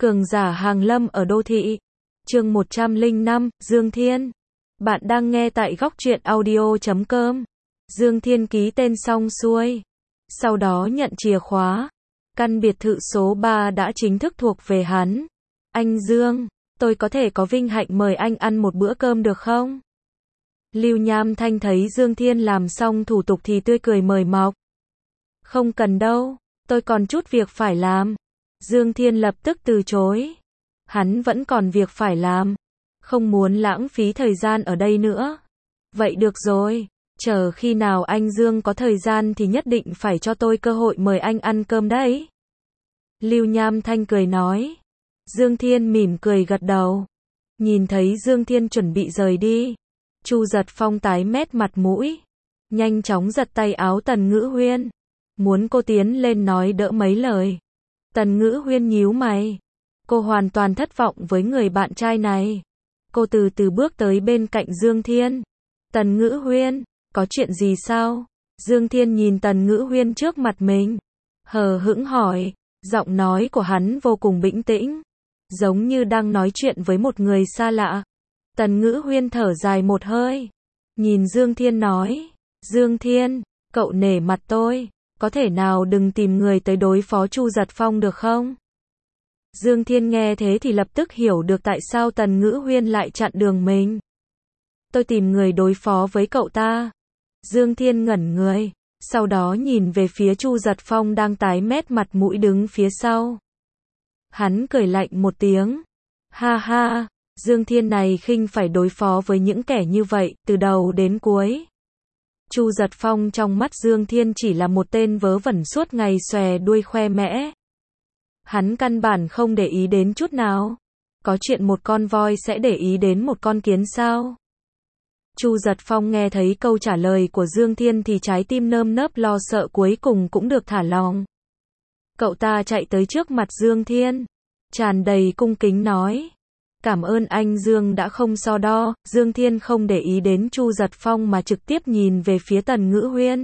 Cường giả hàng lâm ở đô thị. Chương 105, Dương Thiên. Bạn đang nghe tại góc truyện audio.com. Dương Thiên ký tên xong xuôi. Sau đó nhận chìa khóa. Căn biệt thự số 3 đã chính thức thuộc về hắn. Anh Dương, tôi có thể có vinh hạnh mời anh ăn một bữa cơm được không? Lưu Nham Thanh thấy Dương Thiên làm xong thủ tục thì tươi cười mời mọc. Không cần đâu, tôi còn chút việc phải làm. Dương Thiên lập tức từ chối. Hắn vẫn còn việc phải làm. Không muốn lãng phí thời gian ở đây nữa. Vậy được rồi, chờ khi nào anh Dương có thời gian thì nhất định phải cho tôi cơ hội mời anh ăn cơm đấy. Lưu Nham Thanh cười nói. Dương Thiên mỉm cười gật đầu. Nhìn thấy Dương Thiên chuẩn bị rời đi. Chu Giật Phong tái mét mặt mũi. Nhanh chóng giật tay áo Tần Ngữ Huyên. Muốn cô tiến lên nói đỡ mấy lời. Tần Ngữ Huyên nhíu mày. Cô hoàn toàn thất vọng với người bạn trai này. Cô từ từ bước tới bên cạnh Dương Thiên. Tần Ngữ Huyên, có chuyện gì sao? Dương Thiên nhìn Tần Ngữ Huyên trước mặt mình. Hờ hững hỏi, giọng nói của hắn vô cùng bình tĩnh. Giống như đang nói chuyện với một người xa lạ. Tần Ngữ Huyên thở dài một hơi. Nhìn Dương Thiên nói. Dương Thiên, cậu nể mặt tôi. Có thể nào đừng tìm người tới đối phó Chu Giật Phong được không? Dương Thiên nghe thế thì lập tức hiểu được tại sao Tần Ngữ Huyên lại chặn đường mình. Tôi tìm người đối phó với cậu ta. Dương Thiên ngẩn người, sau đó nhìn về phía Chu Giật Phong đang tái mét mặt mũi đứng phía sau. Hắn cười lạnh một tiếng. Ha ha, Dương Thiên này khinh phải đối phó với những kẻ như vậy, từ đầu đến cuối. Chu Giật Phong trong mắt Dương Thiên chỉ là một tên vớ vẩn suốt ngày xòe đuôi khoe mẽ. Hắn căn bản không để ý đến chút nào. Có chuyện một con voi sẽ để ý đến một con kiến sao? Chu Giật Phong nghe thấy câu trả lời của Dương Thiên thì trái tim nơm nớp lo sợ cuối cùng cũng được thả lỏng. Cậu ta chạy tới trước mặt Dương Thiên, tràn đầy cung kính nói. Cảm ơn anh Dương đã không so đo. Dương Thiên không để ý đến Chu Giật Phong mà trực tiếp nhìn về phía Tần Ngữ Huyên.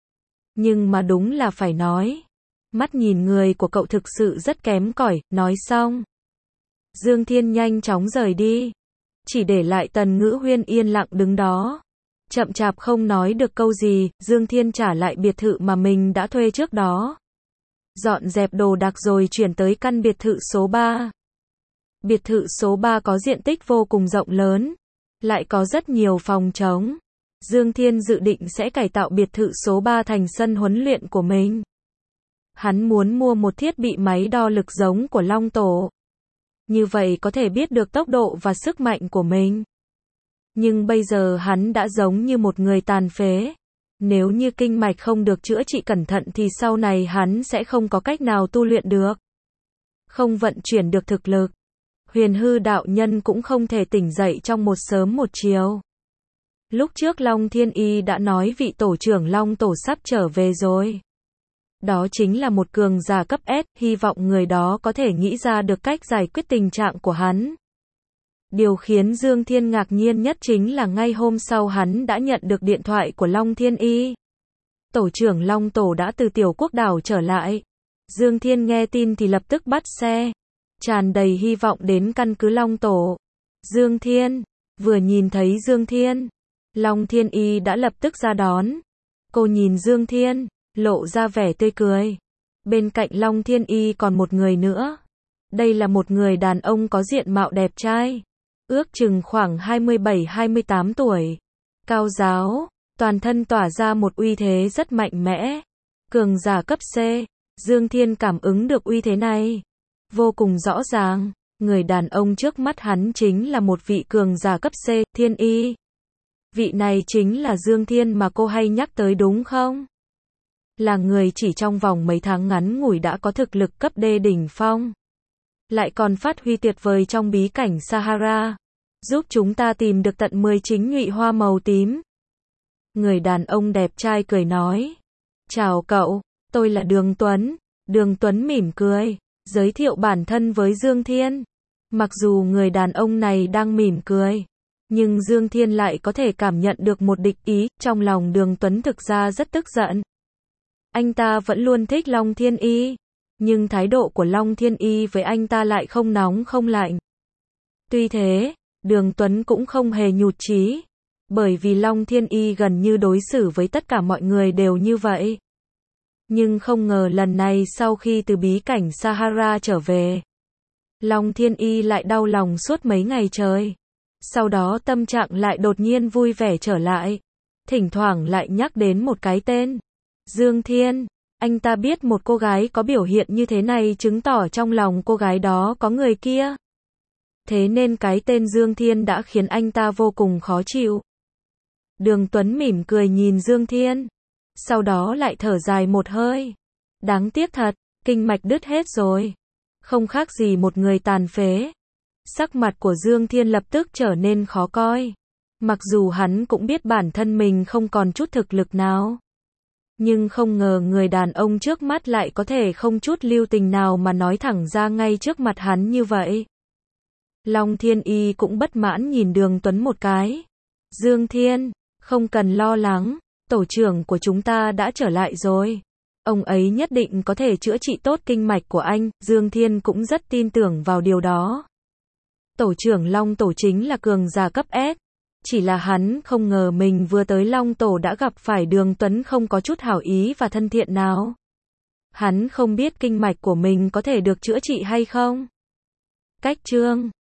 Nhưng mà đúng là phải nói. Mắt nhìn người của cậu thực sự rất kém cỏi, nói xong. Dương Thiên nhanh chóng rời đi. Chỉ để lại Tần Ngữ Huyên yên lặng đứng đó. Chậm chạp không nói được câu gì, Dương Thiên trả lại biệt thự mà mình đã thuê trước đó. Dọn dẹp đồ đạc rồi chuyển tới căn biệt thự số 3. Biệt thự số 3 có diện tích vô cùng rộng lớn. Lại có rất nhiều phòng trống. Dương Thiên dự định sẽ cải tạo biệt thự số 3 thành sân huấn luyện của mình. Hắn muốn mua một thiết bị máy đo lực giống của Long Tổ. Như vậy có thể biết được tốc độ và sức mạnh của mình. Nhưng bây giờ hắn đã giống như một người tàn phế. Nếu như kinh mạch không được chữa trị cẩn thận thì sau này hắn sẽ không có cách nào tu luyện được. Không vận chuyển được thực lực. Huyền hư đạo nhân cũng không thể tỉnh dậy trong một sớm một chiều. Lúc trước Long Thiên Y đã nói vị tổ trưởng Long Tổ sắp trở về rồi. Đó chính là một cường giả cấp S, hy vọng người đó có thể nghĩ ra được cách giải quyết tình trạng của hắn. Điều khiến Dương Thiên ngạc nhiên nhất chính là ngay hôm sau hắn đã nhận được điện thoại của Long Thiên Y. Tổ trưởng Long Tổ đã từ Tiểu Quốc Đảo trở lại. Dương Thiên nghe tin thì lập tức bắt xe. Tràn đầy hy vọng đến căn cứ Long Tổ. Dương Thiên, vừa nhìn thấy Dương Thiên, Long Thiên Y đã lập tức ra đón. Cô nhìn Dương Thiên, lộ ra vẻ tươi cười. Bên cạnh Long Thiên Y còn một người nữa. Đây là một người đàn ông có diện mạo đẹp trai. Ước chừng khoảng 27-28 tuổi. Cao ráo, toàn thân tỏa ra một uy thế rất mạnh mẽ. Cường giả cấp C. Dương Thiên cảm ứng được uy thế này. Vô cùng rõ ràng, người đàn ông trước mắt hắn chính là một vị cường giả cấp C, Thiên Y. Vị này chính là Dương Thiên mà cô hay nhắc tới đúng không? Là người chỉ trong vòng mấy tháng ngắn ngủi đã có thực lực cấp D đỉnh phong. Lại còn phát huy tuyệt vời trong bí cảnh Sahara. Giúp chúng ta tìm được tận 10 chính nhụy hoa màu tím. Người đàn ông đẹp trai cười nói. Chào cậu, tôi là Đường Tuấn. Đường Tuấn mỉm cười, giới thiệu bản thân với Dương Thiên. Mặc dù người đàn ông này đang mỉm cười, nhưng Dương Thiên lại có thể cảm nhận được một địch ý, trong lòng Đường Tuấn thực ra rất tức giận. Anh ta vẫn luôn thích Long Thiên Y, Nhưng thái độ của Long Thiên Y với anh ta lại không nóng không lạnh. Tuy thế, Đường Tuấn cũng không hề nhụt chí, bởi vì Long Thiên Y gần như đối xử với tất cả mọi người đều như vậy. Nhưng không ngờ lần này sau khi từ bí cảnh Sahara trở về, Long Thiên Y lại đau lòng suốt mấy ngày trời. Sau đó tâm trạng lại đột nhiên vui vẻ trở lại. Thỉnh thoảng lại nhắc đến một cái tên. Dương Thiên. Anh ta biết một cô gái có biểu hiện như thế này chứng tỏ trong lòng cô gái đó có người kia. Thế nên cái tên Dương Thiên đã khiến anh ta vô cùng khó chịu. Đường Tuấn mỉm cười nhìn Dương Thiên. Sau đó lại thở dài một hơi. Đáng tiếc thật, kinh mạch đứt hết rồi. Không khác gì một người tàn phế. Sắc mặt của Dương Thiên lập tức trở nên khó coi. Mặc dù hắn cũng biết bản thân mình không còn chút thực lực nào. Nhưng không ngờ người đàn ông trước mắt lại có thể không chút lưu tình nào mà nói thẳng ra ngay trước mặt hắn như vậy. Long Thiên Y cũng bất mãn nhìn Đường Tuấn một cái. Dương Thiên, không cần lo lắng, tổ trưởng của chúng ta đã trở lại rồi. Ông ấy nhất định có thể chữa trị tốt kinh mạch của anh, Dương Thiên cũng rất tin tưởng vào điều đó. Tổ trưởng Long Tổ chính là cường giả cấp S. Chỉ là hắn không ngờ mình vừa tới Long Tổ đã gặp phải Đường Tuấn không có chút hảo ý và thân thiện nào. Hắn không biết kinh mạch của mình có thể được chữa trị hay không. Cách chương